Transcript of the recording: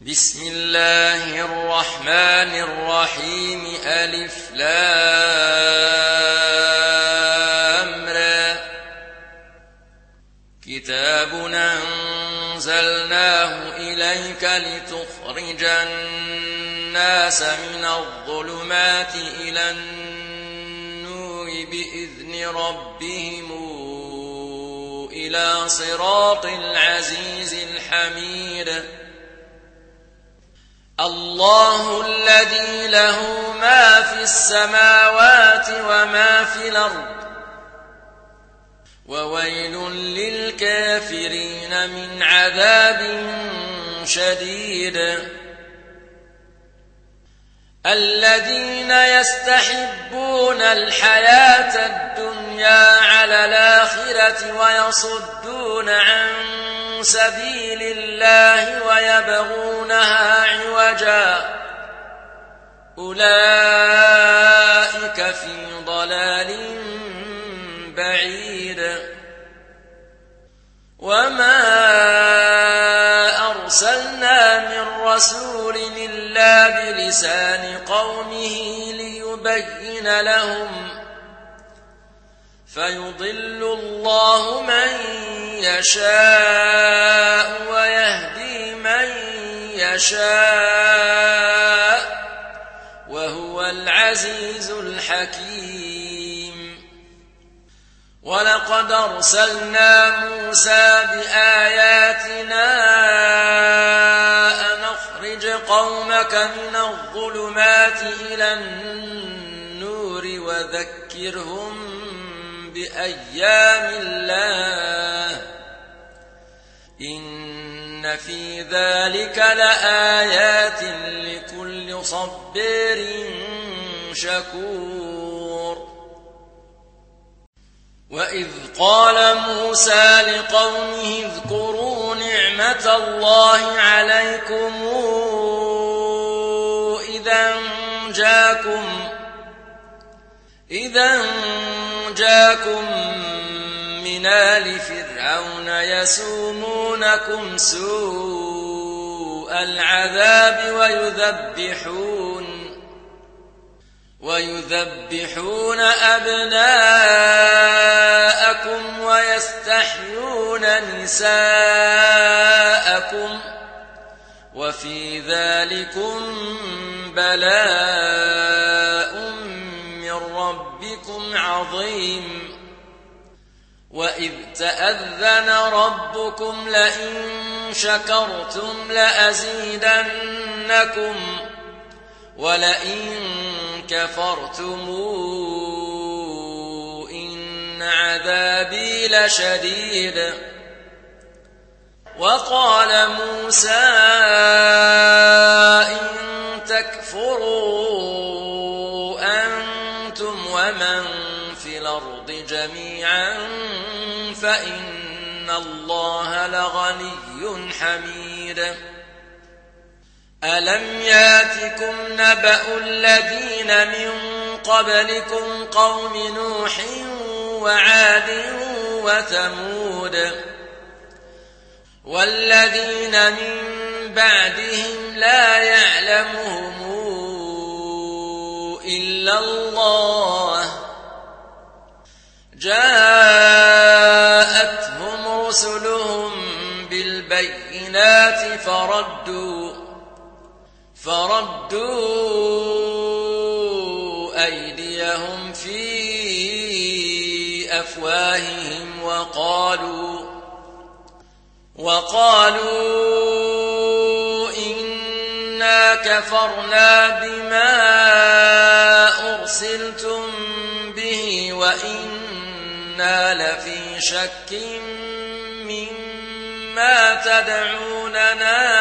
بسم الله الرحمن الرحيم ألف لام را كتاب أنزلناه إليك لتخرج الناس من الظلمات إلى النور بإذن ربهم إلى صراط العزيز الحميد الله الذي له ما في السماوات وما في الأرض وويل للكافرين من عذاب شديد الذين يستحبون الحياة الدنيا على الآخرة ويصدون عن سبيل الله ويبغونها عوجا أولئك في ضلال بعيد وما أرسلنا من رسول إلا بلسان قومه ليبين لهم فيضل الله من يشاء ويهدي من يشاء وهو العزيز الحكيم ولقد أرسلنا موسى بآياتنا أن أخرج قومك من الظلمات إلى النور وذكرهم بأيام الله إن في ذلك لآيات لكل صبر شكور وإذ قال موسى لقومه اذكروا نعمة الله عليكم إذا جاكم من آل فرعون يسومونكم سوء العذاب ويذبحون أبناءكم ويستحيون نساءكم وفي ذلكم بلاء من ربكم عظيم وإذ تأذن ربكم لئن شكرتم لأزيدنكم ولئن كفرتم إن عذابي لشديد وقال موسى إن تكفروا أنتم ومن في الأرض جميعا فإن الله لغني حميد ألم ياتكم نبأ الذين من قبلكم قوم نوح وعاد وثمود والذين من بعدهم لا يعلمهم إلا الله جاءتهم رسلهم بالبينات فردوا أيديهم في أفواههم وقالوا إنا كفرنا بما أرسلتم به وإنا لفي شك مما تدعوننا